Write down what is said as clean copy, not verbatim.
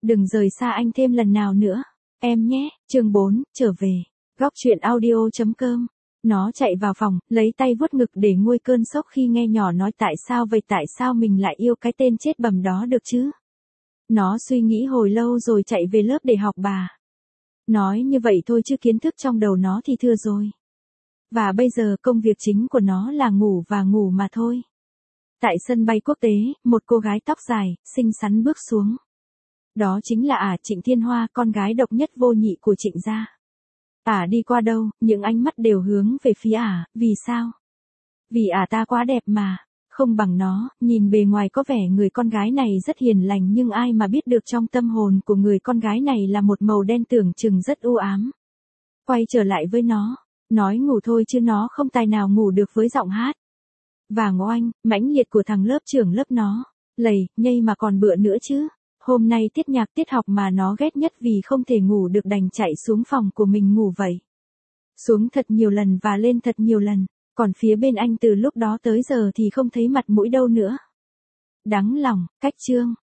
Đừng rời xa anh thêm lần nào nữa, em nhé. Chương 4, trở về. Góc truyện audio.com. Nó chạy vào phòng, lấy tay vuốt ngực để nguôi cơn sốc khi nghe nhỏ nói tại sao vậy, tại sao mình lại yêu cái tên chết bầm đó được chứ. Nó suy nghĩ hồi lâu rồi chạy về lớp để học bà. Nói như vậy thôi chứ kiến thức trong đầu nó thì thưa rồi. Và bây giờ công việc chính của nó là ngủ và ngủ mà thôi. Tại sân bay quốc tế, một cô gái tóc dài, xinh xắn bước xuống. Đó chính là Trịnh Thiên Hoa, con gái độc nhất vô nhị của Trịnh gia. Đi qua đâu, những ánh mắt đều hướng về phía vì sao? Vì ta quá đẹp mà. Không bằng nó, nhìn bề ngoài có vẻ người con gái này rất hiền lành nhưng ai mà biết được trong tâm hồn của người con gái này là một màu đen tưởng chừng rất u ám. Quay trở lại với nó, nói ngủ thôi chứ nó không tài nào ngủ được với giọng hát và ngoanh, mãnh liệt của thằng lớp trưởng lớp nó, lầy, nhây mà còn bựa nữa chứ. Hôm nay tiết nhạc tiết học mà nó ghét nhất vì không thể ngủ được đành chạy xuống phòng của mình ngủ vậy. Xuống thật nhiều lần và lên thật nhiều lần, còn phía bên anh từ lúc đó tới giờ thì không thấy mặt mũi đâu nữa. Đắng lòng, cách chương.